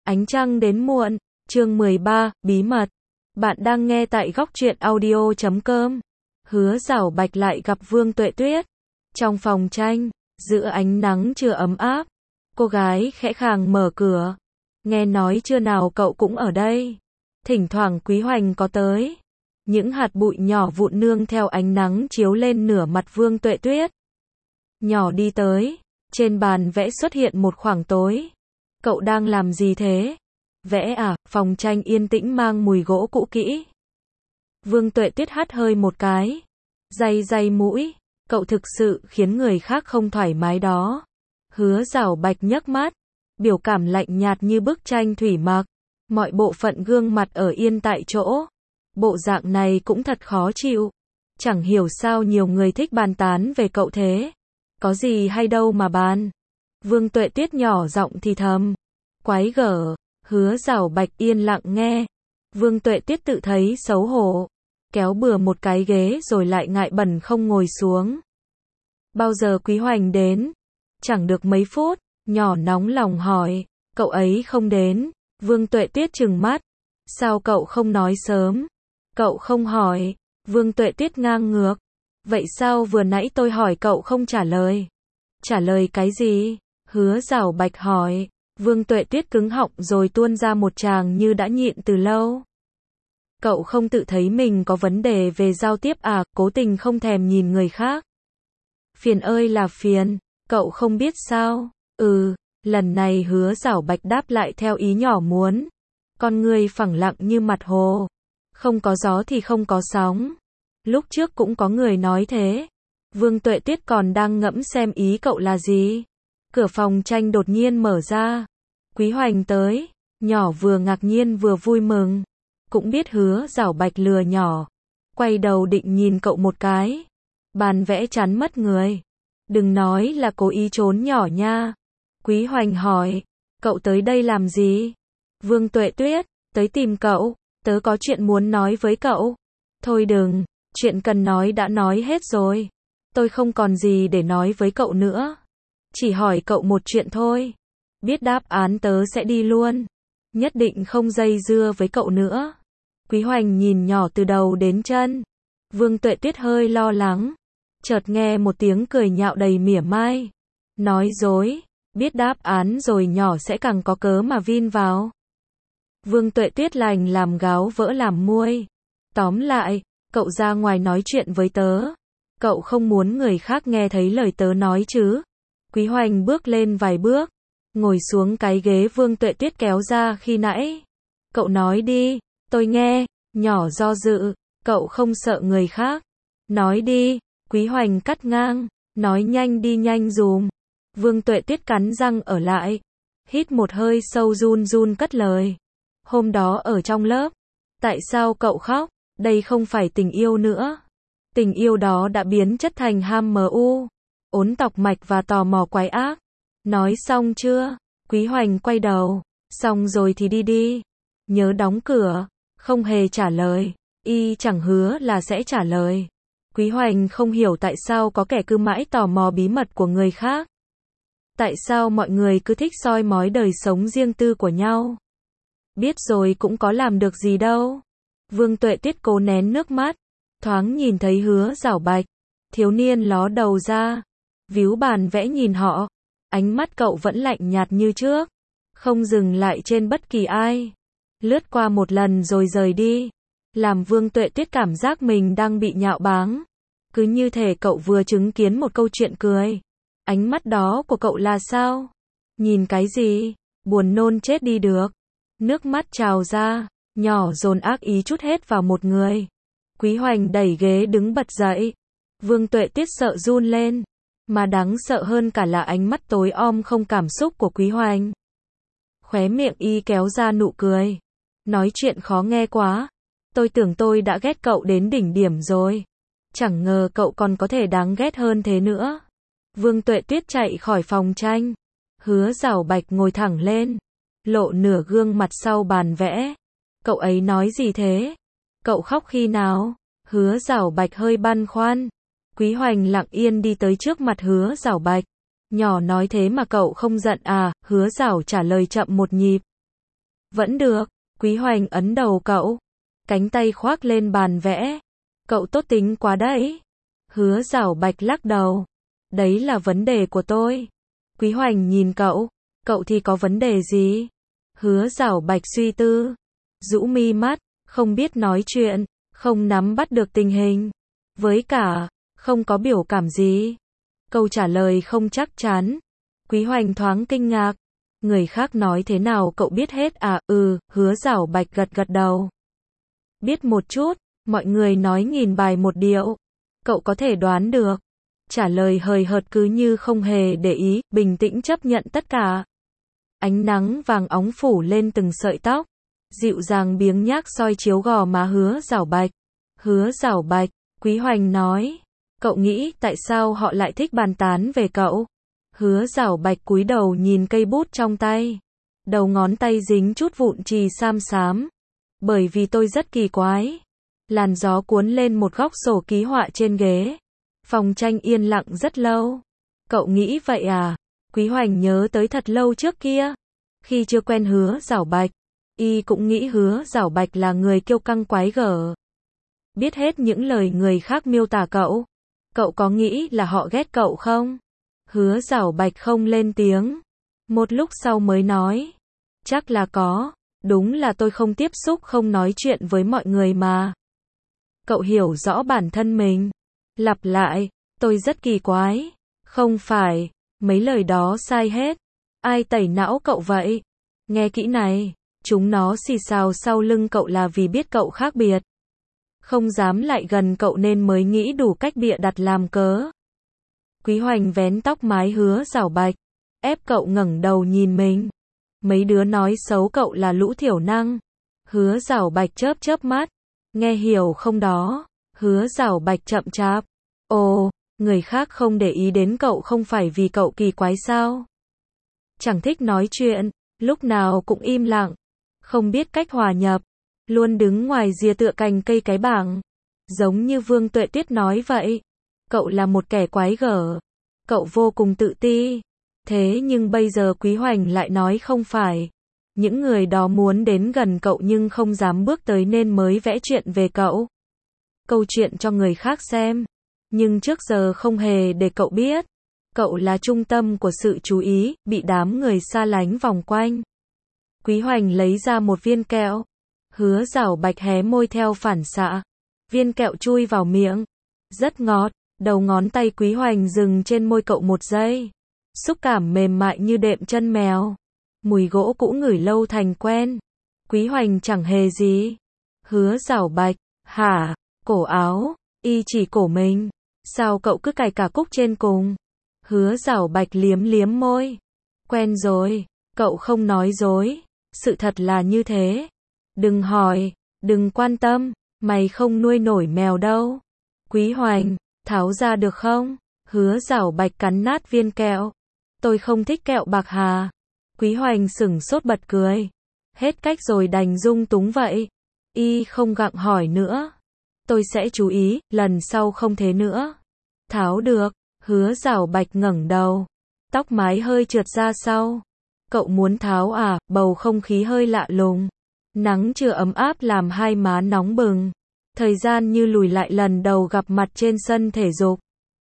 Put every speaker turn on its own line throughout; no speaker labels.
Ánh trăng đến muộn, chương 13, bí mật. Bạn đang nghe tại góc truyện audio.com. Hứa Giảo Bạch lại gặp Vương Tuệ Tuyết. Trong phòng tranh, giữa ánh nắng chưa ấm áp, cô gái khẽ khàng mở cửa. Nghe nói trưa nào cậu cũng ở đây. Thỉnh thoảng Quý Hoành có tới. Những hạt bụi nhỏ vụn nương theo ánh nắng chiếu lên nửa mặt Vương Tuệ Tuyết. Nhỏ đi tới, trên bàn vẽ xuất hiện một khoảng tối. Cậu đang làm gì thế? Vẽ à? Phòng tranh yên tĩnh mang mùi gỗ cũ kỹ. Vương Tuệ Tuyết hắt hơi một cái. Day mũi. Cậu thực sự khiến người khác không thoải mái đó. Hứa Giảo Bạch nhấc mắt. Biểu cảm lạnh nhạt như bức tranh thủy mặc. Mọi bộ phận gương mặt ở yên tại chỗ. Bộ dạng này cũng thật khó chịu. Chẳng hiểu sao nhiều người thích bàn tán về cậu thế. Có gì hay đâu mà bàn. Vương Tuệ Tuyết nhỏ giọng thì thầm. Quái gở. Hứa Giảo Bạch yên lặng nghe. Vương Tuệ Tuyết tự thấy xấu hổ. Kéo bừa một cái ghế rồi lại ngại bẩn không ngồi xuống. Bao giờ Quý Hoành đến? Chẳng được mấy phút, nhỏ nóng lòng hỏi. Cậu ấy không đến. Vương Tuệ Tuyết trừng mắt. Sao cậu không nói sớm? Cậu không hỏi. Vương Tuệ Tuyết ngang ngược. Vậy sao vừa nãy tôi hỏi cậu không trả lời? Trả lời cái gì? Hứa Giảo Bạch hỏi. Vương Tuệ Tuyết cứng họng rồi tuôn ra một tràng như đã nhịn từ lâu. Cậu không tự thấy mình có vấn đề về giao tiếp à? Cố tình không thèm nhìn người khác. Phiền ơi là phiền. Cậu không biết sao? Lần này Hứa Giảo Bạch đáp lại theo ý nhỏ muốn. Con người phẳng lặng như mặt hồ. Không có gió thì không có sóng. Lúc trước cũng có người nói thế. Vương Tuệ Tuyết còn đang ngẫm xem ý cậu là gì. Cửa phòng tranh đột nhiên mở ra. Quý Hoành tới. Nhỏ vừa ngạc nhiên vừa vui mừng. Cũng biết Hứa Giảo Bạch lừa nhỏ. Quay đầu định nhìn cậu một cái. Bàn vẽ chắn mất người. Đừng nói là cố ý trốn nhỏ nha. Quý Hoành hỏi. Cậu tới đây làm gì? Vương Tuệ Tuyết. Tới tìm cậu. Tớ có chuyện muốn nói với cậu. Thôi đừng. Chuyện cần nói đã nói hết rồi. Tôi không còn gì để nói với cậu nữa. Chỉ hỏi cậu một chuyện thôi. Biết đáp án tớ sẽ đi luôn. Nhất định không dây dưa với cậu nữa. Quý Hoành nhìn nhỏ từ đầu đến chân. Vương Tuệ Tuyết hơi lo lắng. Chợt nghe một tiếng cười nhạo đầy mỉa mai. Nói dối. Biết đáp án rồi nhỏ sẽ càng có cớ mà vin vào. Vương Tuệ Tuyết lành làm gáo vỡ làm muôi. Tóm lại, cậu ra ngoài nói chuyện với tớ. Cậu không muốn người khác nghe thấy lời tớ nói chứ? Quý Hoành bước lên vài bước. Ngồi xuống cái ghế Vương Tuệ Tuyết kéo ra khi nãy. Cậu nói đi, tôi nghe. Nhỏ do dự. Cậu không sợ người khác. Nói đi. Quý Hoành cắt ngang. Nói nhanh đi nhanh dùm. Vương Tuệ Tuyết cắn răng ở lại. Hít một hơi sâu run run cất lời. Hôm đó ở trong lớp. Tại sao cậu khóc? Đây không phải tình yêu nữa. Tình yêu đó đã biến chất thành ham mưu, ốn tọc mạch và tò mò quái ác. Nói xong chưa? Quý Hoành quay đầu. Xong rồi thì đi đi. Nhớ đóng cửa. Không hề trả lời. Y chẳng hứa là sẽ trả lời. Quý Hoành không hiểu tại sao có kẻ cứ mãi tò mò bí mật của người khác. Tại sao mọi người cứ thích soi mói đời sống riêng tư của nhau. Biết rồi cũng có làm được gì đâu. Vương Tuệ Tuyết cố nén nước mắt. Thoáng nhìn thấy Hứa Giảo Bạch. Thiếu niên ló đầu ra. Víu bàn vẽ nhìn họ. Ánh mắt cậu vẫn lạnh nhạt như trước. Không dừng lại trên bất kỳ ai. Lướt qua một lần rồi rời đi. Làm Vương Tuệ Tuyết cảm giác mình đang bị nhạo báng. Cứ như thể cậu vừa chứng kiến một câu chuyện cười. Ánh mắt đó của cậu là sao? Nhìn cái gì? Buồn nôn chết đi được. Nước mắt trào ra. Nhỏ dồn ác ý trút hết vào một người. Quý Hoành đẩy ghế đứng bật dậy. Vương Tuệ Tuyết sợ run lên. Mà đáng sợ hơn cả là ánh mắt tối om không cảm xúc của Quý Hoành. Khóe miệng y kéo ra nụ cười. Nói chuyện khó nghe quá. Tôi tưởng tôi đã ghét cậu đến đỉnh điểm rồi. Chẳng ngờ cậu còn có thể đáng ghét hơn thế nữa. Vương Tuệ Tuyết chạy khỏi phòng tranh. Hứa Giảo Bạch ngồi thẳng lên. Lộ nửa gương mặt sau bàn vẽ. Cậu ấy nói gì thế? Cậu khóc khi nào? Hứa Giảo Bạch hơi băn khoăn. Quý Hoành lặng yên đi tới trước mặt Hứa Giảo Bạch. Nhỏ nói thế mà cậu không giận à? Hứa Giảo trả lời chậm một nhịp. Vẫn được, Quý Hoành ấn đầu cậu, cánh tay khoác lên bàn vẽ. Cậu tốt tính quá đấy. Hứa Giảo Bạch lắc đầu. Đấy là vấn đề của tôi. Quý Hoành nhìn cậu thì có vấn đề gì? Hứa Giảo Bạch suy tư, rũ mi mắt, không biết nói chuyện, không nắm bắt được tình hình. Với cả, không có biểu cảm gì. Câu trả lời không chắc chắn. Quý Hoành thoáng kinh ngạc. Người khác nói thế nào cậu biết hết à? Hứa Giảo Bạch gật gật đầu. Biết một chút, mọi người nói nghìn bài một điệu. Cậu có thể đoán được. Trả lời hời hợt cứ như không hề để ý, bình tĩnh chấp nhận tất cả. Ánh nắng vàng óng phủ lên từng sợi tóc, dịu dàng biếng nhác soi chiếu gò má Hứa Giảo Bạch. Hứa Giảo Bạch, Quý Hoành nói, cậu nghĩ tại sao họ lại thích bàn tán về cậu? Hứa Giảo Bạch cúi đầu nhìn cây bút trong tay, đầu ngón tay dính chút vụn chì sam xám. Bởi vì tôi rất kỳ quái. Làn gió cuốn lên một góc sổ ký họa trên ghế. Phòng tranh yên lặng rất lâu. Cậu nghĩ vậy à? Quý Hoành nhớ tới thật lâu trước kia. Khi chưa quen Hứa Giảo Bạch, y cũng nghĩ Hứa Giảo Bạch là người kiêu căng quái gở. Biết hết những lời người khác miêu tả cậu. Cậu có nghĩ là họ ghét cậu không? Hứa Giảo Bạch không lên tiếng. Một lúc sau mới nói. Chắc là có. Đúng là tôi không tiếp xúc không nói chuyện với mọi người mà. Cậu hiểu rõ bản thân mình. Lặp lại, tôi rất kỳ quái. Không phải, mấy lời đó sai hết. Ai tẩy não cậu vậy? Nghe kỹ này, chúng nó xì xào sau lưng cậu là vì biết cậu khác biệt. Không dám lại gần cậu nên mới nghĩ đủ cách bịa đặt làm cớ. Quý Hoành vén tóc mái Hứa Giảo Bạch, ép cậu ngẩng đầu nhìn mình. Mấy đứa nói xấu cậu là lũ thiểu năng. Hứa Giảo Bạch chớp chớp mắt. Nghe hiểu không đó? Hứa Giảo Bạch chậm chạp. Ồ, người khác không để ý đến cậu không phải vì cậu kỳ quái sao? Chẳng thích nói chuyện, lúc nào cũng im lặng, không biết cách hòa nhập, luôn đứng ngoài rìa tựa cành cây cái bảng. Giống như Vương Tuệ Tuyết nói vậy. Cậu là một kẻ quái gở. Cậu vô cùng tự ti. Thế nhưng bây giờ Quý Hoành lại nói không phải. Những người đó muốn đến gần cậu nhưng không dám bước tới nên mới vẽ chuyện về cậu. Câu chuyện cho người khác xem. Nhưng trước giờ không hề để cậu biết. Cậu là trung tâm của sự chú ý, bị đám người xa lánh vòng quanh. Quý Hoành lấy ra một viên kẹo. Hứa Giảo Bạch hé môi theo phản xạ. Viên kẹo chui vào miệng. Rất ngọt. Đầu ngón tay Quý Hoành dừng trên môi cậu một giây. Xúc cảm mềm mại như đệm chân mèo. Mùi gỗ cũ ngửi lâu thành quen. Quý Hoành chẳng hề gì. Hứa Giảo Bạch, hả? Cổ áo, y chỉ cổ mình. Sao cậu cứ cài cả cúc trên cùng? Hứa Giảo Bạch liếm liếm môi. Quen rồi, cậu không nói dối. Sự thật là như thế. Đừng hỏi, đừng quan tâm, mày không nuôi nổi mèo đâu. Quý Hoành, tháo ra được không? Hứa Giảo Bạch cắn nát viên kẹo. Tôi không thích kẹo bạc hà. Quý Hoành sửng sốt bật cười. Hết cách rồi đành dung túng vậy. Y không gặng hỏi nữa. Tôi sẽ chú ý, lần sau không thế nữa. Tháo được. Hứa Giảo Bạch ngẩng đầu. Tóc mái hơi trượt ra sau. Cậu muốn tháo à? Bầu không khí hơi lạ lùng. Nắng chưa ấm áp làm hai má nóng bừng. Thời gian như lùi lại lần đầu gặp mặt trên sân thể dục.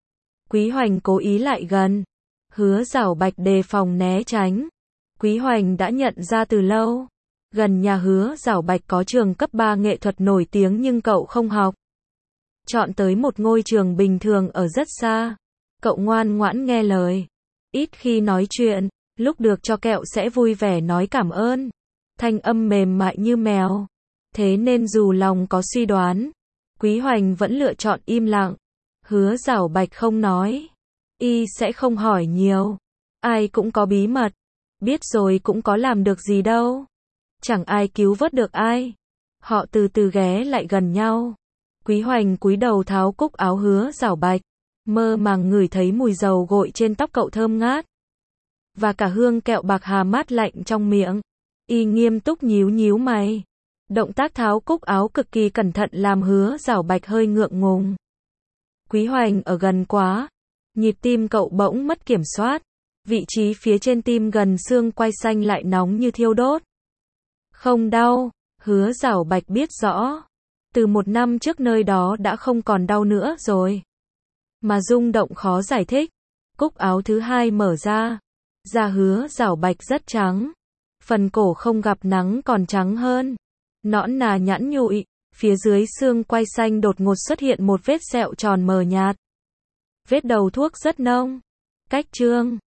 Quý Hoành cố ý lại gần. Hứa Giảo Bạch đề phòng né tránh. Quý Hoành đã nhận ra từ lâu. Gần nhà Hứa Giảo Bạch có trường cấp 3 nghệ thuật nổi tiếng nhưng cậu không học. Chọn tới một ngôi trường bình thường ở rất xa. Cậu ngoan ngoãn nghe lời. Ít khi nói chuyện, lúc được cho kẹo sẽ vui vẻ nói cảm ơn. Thanh âm mềm mại như mèo. Thế nên dù lòng có suy đoán, Quý Hoành vẫn lựa chọn im lặng. Hứa Giảo Bạch không nói. Y sẽ không hỏi nhiều. Ai cũng có bí mật. Biết rồi cũng có làm được gì đâu. Chẳng ai cứu vớt được ai. Họ từ từ ghé lại gần nhau. Quý Hoành cúi đầu tháo cúc áo Hứa Giảo Bạch. Mơ màng ngửi thấy mùi dầu gội trên tóc cậu thơm ngát. Và cả hương kẹo bạc hà mát lạnh trong miệng. Y nghiêm túc nhíu nhíu mày. Động tác tháo cúc áo cực kỳ cẩn thận làm Hứa Giảo Bạch hơi ngượng ngùng. Quý Hoành ở gần quá. Nhịp tim cậu bỗng mất kiểm soát. Vị trí phía trên tim gần xương quai xanh lại nóng như thiêu đốt. Không đau. Hứa Giảo Bạch biết rõ. Từ 1 năm trước nơi đó đã không còn đau nữa rồi. Mà rung động khó giải thích. Cúc áo thứ 2 mở ra. Da Hứa Giảo Bạch rất trắng. Phần cổ không gặp nắng còn trắng hơn. Nõn nà nhẵn nhụi. Phía dưới xương quai xanh đột ngột xuất hiện một vết sẹo tròn mờ nhạt. Vết đầu thuốc rất nông. Cách trương.